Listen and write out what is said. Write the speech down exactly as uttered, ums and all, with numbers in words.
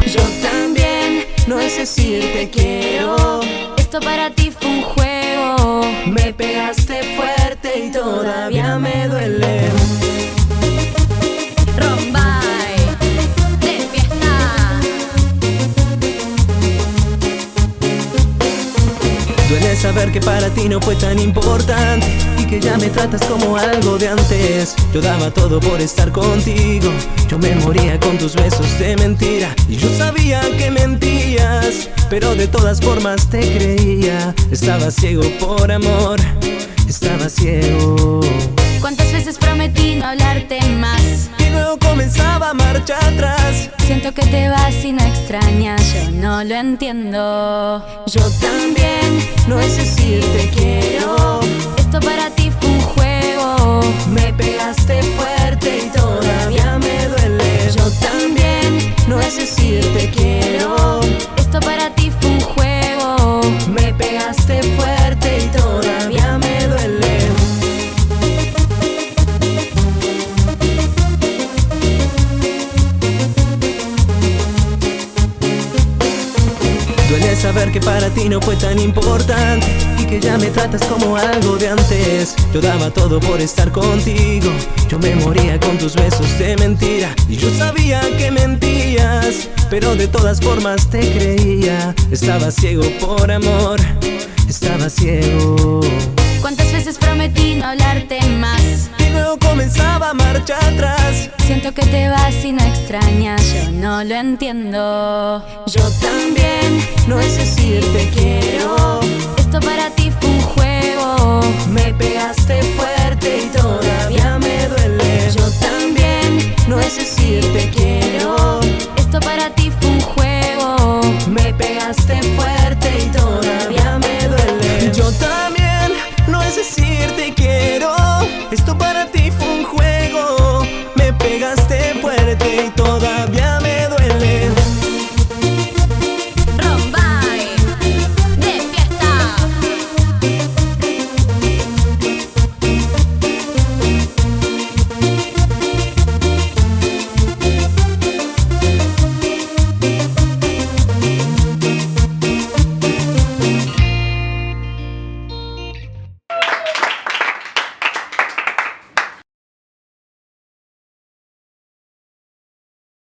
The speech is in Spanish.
Yo también, no es decir te quiero. Esto para ti fue un juego. Me pegaste fuerte y todavía me duele. Rombay, de fiesta. Duele saber que para ti no fue tan importante y que ya me tratas como algo de antes. Yo daba todo por estar contigo, yo me moría con tus besos de mentira. Y yo sabía que mentías, pero de todas formas te creía. Estaba ciego por amor, estaba ciego. ¿Cuántas veces prometí no hablarte más? Y luego comenzaba a marcha atrás. Siento que te vas y no extrañas, yo no lo entiendo. Yo también, no es decir te quiero. Esto para ti fue un juego. Me pegaste fuerte y todavía me duele. Yo también, no es decir te quiero. Esto para ti fue un juego. Me pegaste fuerte y todavía me duele. Duele saber que para ti no fue tan importante y que ya me tratas como algo de antes. Yo daba todo por estar contigo, yo me moría con tus besos de mentira. Y yo sabía que mentías, pero de todas formas te creía. Estaba ciego por amor, estaba ciego. ¿Cuántas veces prometí no hablarte más? Y luego comenzaba a marcha atrás. Siento que te vas y no extrañas, yo no lo entiendo. Yo también, no es decir te quiero. Esto para ti fue un juego. Me pegaste fuerte y todavía me duele. Yo también, no es decir te quiero. Esto para ti fue un juego. Me pegaste fuerte y todavía me duele. Yo también, no es decir te quiero. Esto para ti fue un juego. Me pegaste fuerte y todavía